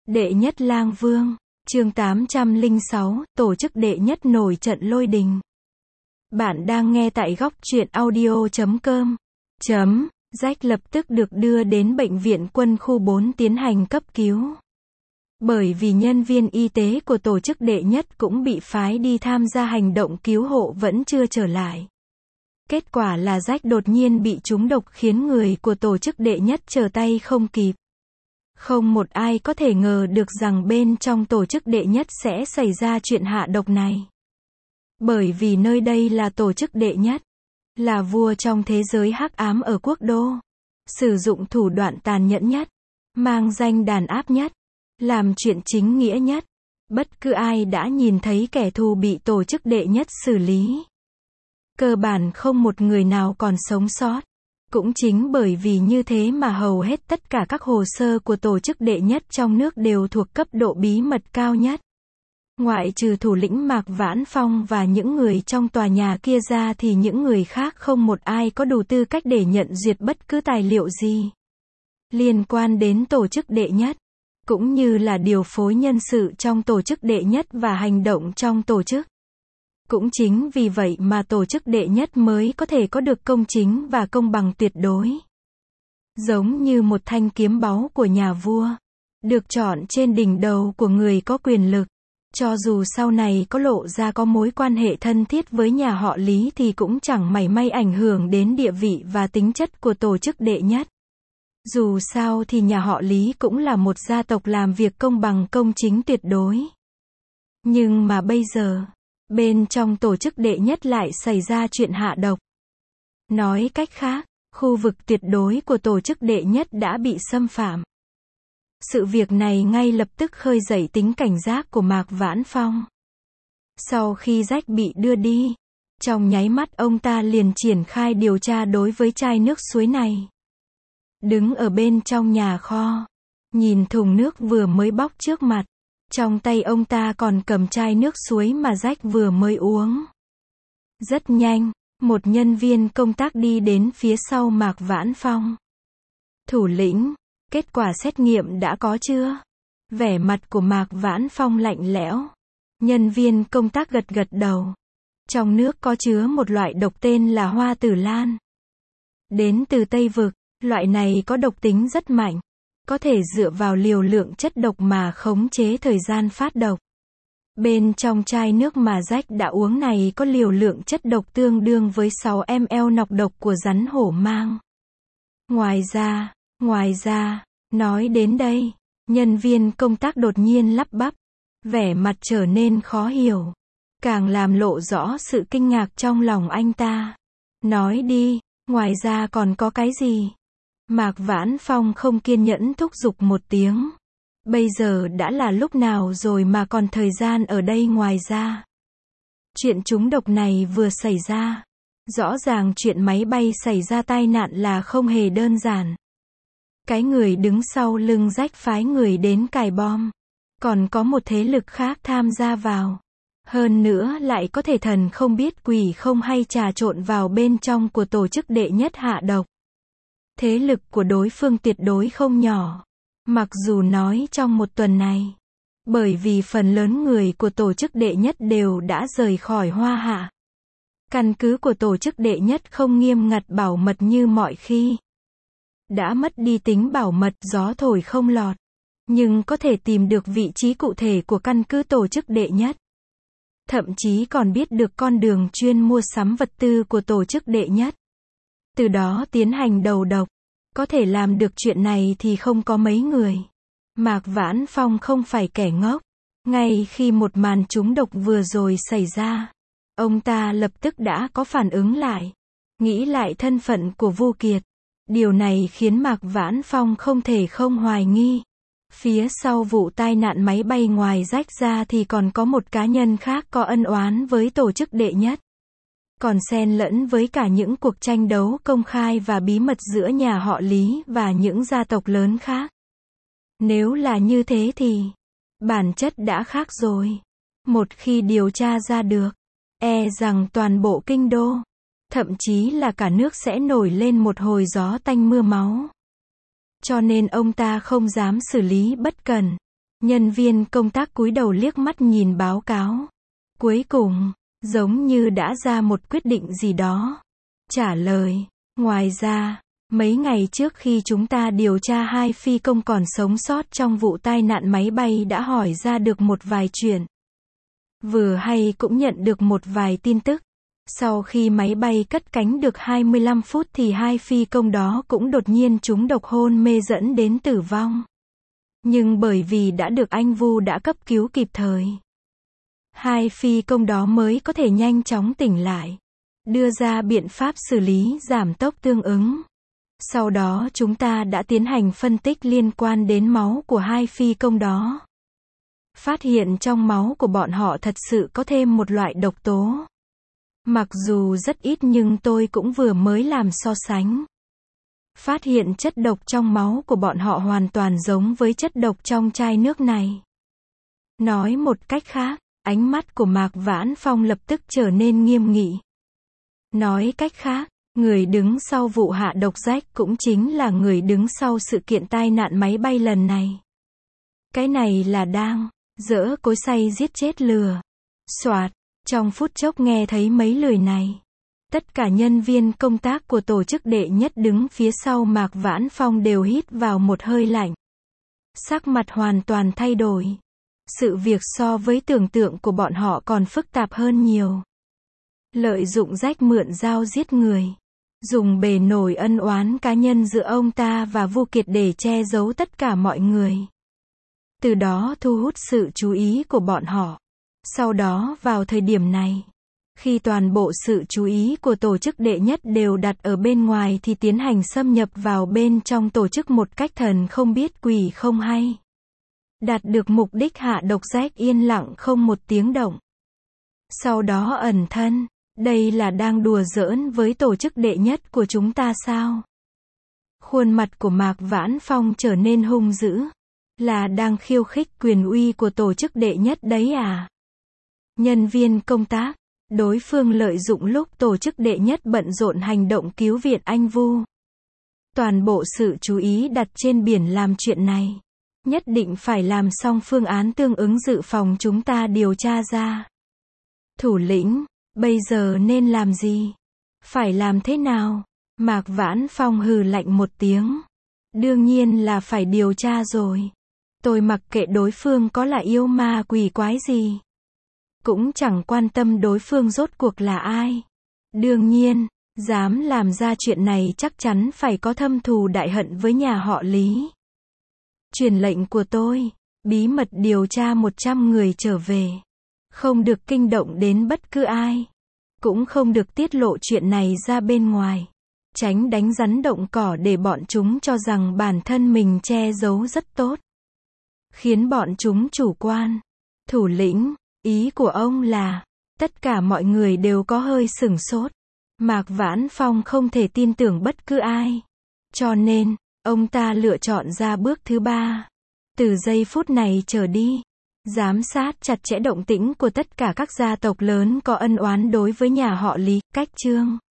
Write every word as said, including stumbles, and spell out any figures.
Đệ nhất lang vương, chương tám trăm lẻ sáu, tổ chức đệ nhất nổi trận lôi đình. Bạn đang nghe tại góc truyện audio chấm com. Chấm, Jack lập tức được đưa đến bệnh viện quân khu bốn tiến hành cấp cứu. Bởi vì nhân viên y tế của tổ chức đệ nhất cũng bị phái đi tham gia hành động cứu hộ vẫn chưa trở lại. Kết quả là Jack đột nhiên bị trúng độc khiến người của tổ chức đệ nhất trở tay không kịp. Không một ai có thể ngờ được rằng bên trong tổ chức đệ nhất sẽ xảy ra chuyện hạ độc này. Bởi vì nơi đây là tổ chức đệ nhất, là vua trong thế giới hắc ám ở quốc đô, sử dụng thủ đoạn tàn nhẫn nhất, mang danh đàn áp nhất, làm chuyện chính nghĩa nhất. Bất cứ ai đã nhìn thấy kẻ thù bị tổ chức đệ nhất xử lý, cơ bản không một người nào còn sống sót. Cũng chính bởi vì như thế mà hầu hết tất cả các hồ sơ của tổ chức đệ nhất trong nước đều thuộc cấp độ bí mật cao nhất. Ngoại trừ thủ lĩnh Mạc Vãn Phong và những người trong tòa nhà kia ra thì những người khác không một ai có đủ tư cách để nhận duyệt bất cứ tài liệu gì liên quan đến tổ chức đệ nhất, cũng như là điều phối nhân sự trong tổ chức đệ nhất và hành động trong tổ chức. Cũng chính vì vậy mà tổ chức đệ nhất mới có thể có được công chính và công bằng tuyệt đối. Giống như một thanh kiếm báu của nhà vua, được chọn trên đỉnh đầu của người có quyền lực. Cho dù sau này có lộ ra có mối quan hệ thân thiết với nhà họ Lý thì cũng chẳng mảy may ảnh hưởng đến địa vị và tính chất của tổ chức đệ nhất. Dù sao thì nhà họ Lý cũng là một gia tộc làm việc công bằng công chính tuyệt đối. Nhưng mà bây giờ, bên trong tổ chức đệ nhất lại xảy ra chuyện hạ độc. Nói cách khác, khu vực tuyệt đối của tổ chức đệ nhất đã bị xâm phạm. Sự việc này ngay lập tức khơi dậy tính cảnh giác của Mạc Vãn Phong. Sau khi Jack bị đưa đi, trong nháy mắt ông ta liền triển khai điều tra đối với chai nước suối này. Đứng ở bên trong nhà kho, nhìn thùng nước vừa mới bóc trước mặt. Trong tay ông ta còn cầm chai nước suối mà Jack vừa mới uống. Rất nhanh, một nhân viên công tác đi đến phía sau Mạc Vãn Phong. Thủ lĩnh, kết quả xét nghiệm đã có chưa? Vẻ mặt của Mạc Vãn Phong lạnh lẽo. Nhân viên công tác gật gật đầu. Trong nước có chứa một loại độc tên là hoa tử lan. Đến từ Tây Vực, loại này có độc tính rất mạnh. Có thể dựa vào liều lượng chất độc mà khống chế thời gian phát độc. Bên trong chai nước mà Jack đã uống này có liều lượng chất độc tương đương với sáu mi li lít nọc độc của rắn hổ mang. Ngoài ra, ngoài ra, nói đến đây, nhân viên công tác đột nhiên lắp bắp, vẻ mặt trở nên khó hiểu, càng làm lộ rõ sự kinh ngạc trong lòng anh ta. Nói đi, ngoài ra còn có cái gì? Mạc Vãn Phong không kiên nhẫn thúc giục một tiếng. Bây giờ đã là lúc nào rồi mà còn thời gian ở đây ngoài ra? Chuyện trúng độc này vừa xảy ra. Rõ ràng chuyện máy bay xảy ra tai nạn là không hề đơn giản. Cái người đứng sau lưng Jack phái người đến cài bom. Còn có một thế lực khác tham gia vào. Hơn nữa lại có thể thần không biết quỷ không hay trà trộn vào bên trong của tổ chức đệ nhất hạ độc. Thế lực của đối phương tuyệt đối không nhỏ. Mặc dù nói trong một tuần này, bởi vì phần lớn người của tổ chức đệ nhất đều đã rời khỏi Hoa Hạ. Căn cứ của tổ chức đệ nhất không nghiêm ngặt bảo mật như mọi khi. Đã mất đi tính bảo mật, gió thổi không lọt. Nhưng có thể tìm được vị trí cụ thể của căn cứ tổ chức đệ nhất. Thậm chí còn biết được con đường chuyên mua sắm vật tư của tổ chức đệ nhất. Từ đó tiến hành đầu độc. Có thể làm được chuyện này thì không có mấy người. Mạc Vãn Phong không phải kẻ ngốc. Ngay khi một màn trúng độc vừa rồi xảy ra, ông ta lập tức đã có phản ứng lại. Nghĩ lại thân phận của Vu Kiệt. Điều này khiến Mạc Vãn Phong không thể không hoài nghi. Phía sau vụ tai nạn máy bay ngoài Jack ra thì còn có một cá nhân khác có ân oán với tổ chức đệ nhất. Còn xen lẫn với cả những cuộc tranh đấu công khai và bí mật giữa nhà họ Lý và những gia tộc lớn khác. Nếu là như thế thì, bản chất đã khác rồi. Một khi điều tra ra được, e rằng toàn bộ kinh đô, thậm chí là cả nước sẽ nổi lên một hồi gió tanh mưa máu. Cho nên ông ta không dám xử lý bất cẩn. Nhân viên công tác cúi đầu liếc mắt nhìn báo cáo. Cuối cùng, giống như đã ra một quyết định gì đó. Trả lời, ngoài ra, mấy ngày trước khi chúng ta điều tra hai phi công còn sống sót trong vụ tai nạn máy bay đã hỏi ra được một vài chuyện. Vừa hay cũng nhận được một vài tin tức. Sau khi máy bay cất cánh được hai mươi lăm phút thì hai phi công đó cũng đột nhiên trúng độc hôn mê dẫn đến tử vong. Nhưng bởi vì đã được anh Vu đã cấp cứu kịp thời, hai phi công đó mới có thể nhanh chóng tỉnh lại, đưa ra biện pháp xử lý giảm tốc tương ứng. Sau đó chúng ta đã tiến hành phân tích liên quan đến máu của hai phi công đó. Phát hiện trong máu của bọn họ thật sự có thêm một loại độc tố. Mặc dù rất ít nhưng tôi cũng vừa mới làm so sánh. Phát hiện chất độc trong máu của bọn họ hoàn toàn giống với chất độc trong chai nước này. Nói một cách khác, ánh mắt của Mạc Vãn Phong lập tức trở nên nghiêm nghị. Nói cách khác, người đứng sau vụ hạ độc Jack cũng chính là người đứng sau sự kiện tai nạn máy bay lần này. Cái này là đang giở cối xay giết chết lừa. Soạt, trong phút chốc nghe thấy mấy lời này, tất cả nhân viên công tác của tổ chức đệ nhất đứng phía sau Mạc Vãn Phong đều hít vào một hơi lạnh. Sắc mặt hoàn toàn thay đổi. Sự việc so với tưởng tượng của bọn họ còn phức tạp hơn nhiều. Lợi dụng Jack mượn dao giết người. Dùng bề nổi ân oán cá nhân giữa ông ta và Vu Kiệt để che giấu tất cả mọi người. Từ đó thu hút sự chú ý của bọn họ. Sau đó vào thời điểm này, khi toàn bộ sự chú ý của tổ chức đệ nhất đều đặt ở bên ngoài thì tiến hành xâm nhập vào bên trong tổ chức một cách thần không biết quỷ không hay. Đạt được mục đích hạ độc Jack yên lặng không một tiếng động. Sau đó ẩn thân. Đây là đang đùa giỡn với tổ chức đệ nhất của chúng ta sao? Khuôn mặt của Mạc Vãn Phong trở nên hung dữ. Là đang khiêu khích quyền uy của tổ chức đệ nhất đấy à? Nhân viên công tác, đối phương lợi dụng lúc tổ chức đệ nhất bận rộn hành động cứu viện anh Vu. Toàn bộ sự chú ý đặt trên biển làm chuyện này. Nhất định phải làm xong phương án tương ứng dự phòng chúng ta điều tra ra. Thủ lĩnh, bây giờ nên làm gì? Phải làm thế nào? Mạc Vãn Phong hừ lạnh một tiếng. Đương nhiên là phải điều tra rồi. Tôi mặc kệ đối phương có là yêu ma quỷ quái gì. Cũng chẳng quan tâm đối phương rốt cuộc là ai. Đương nhiên, dám làm ra chuyện này chắc chắn phải có thâm thù đại hận với nhà họ Lý. Truyền lệnh của tôi, bí mật điều tra một trăm người trở về. Không được kinh động đến bất cứ ai. Cũng không được tiết lộ chuyện này ra bên ngoài. Tránh đánh rắn động cỏ để bọn chúng cho rằng bản thân mình che giấu rất tốt. Khiến bọn chúng chủ quan. Thủ lĩnh, ý của ông là, tất cả mọi người đều có hơi sửng sốt. Mạc Vãn Phong không thể tin tưởng bất cứ ai. Cho nên, ông ta lựa chọn ra bước thứ ba. Từ giây phút này trở đi, giám sát chặt chẽ động tĩnh của tất cả các gia tộc lớn có ân oán đối với nhà họ Lý. Cách chương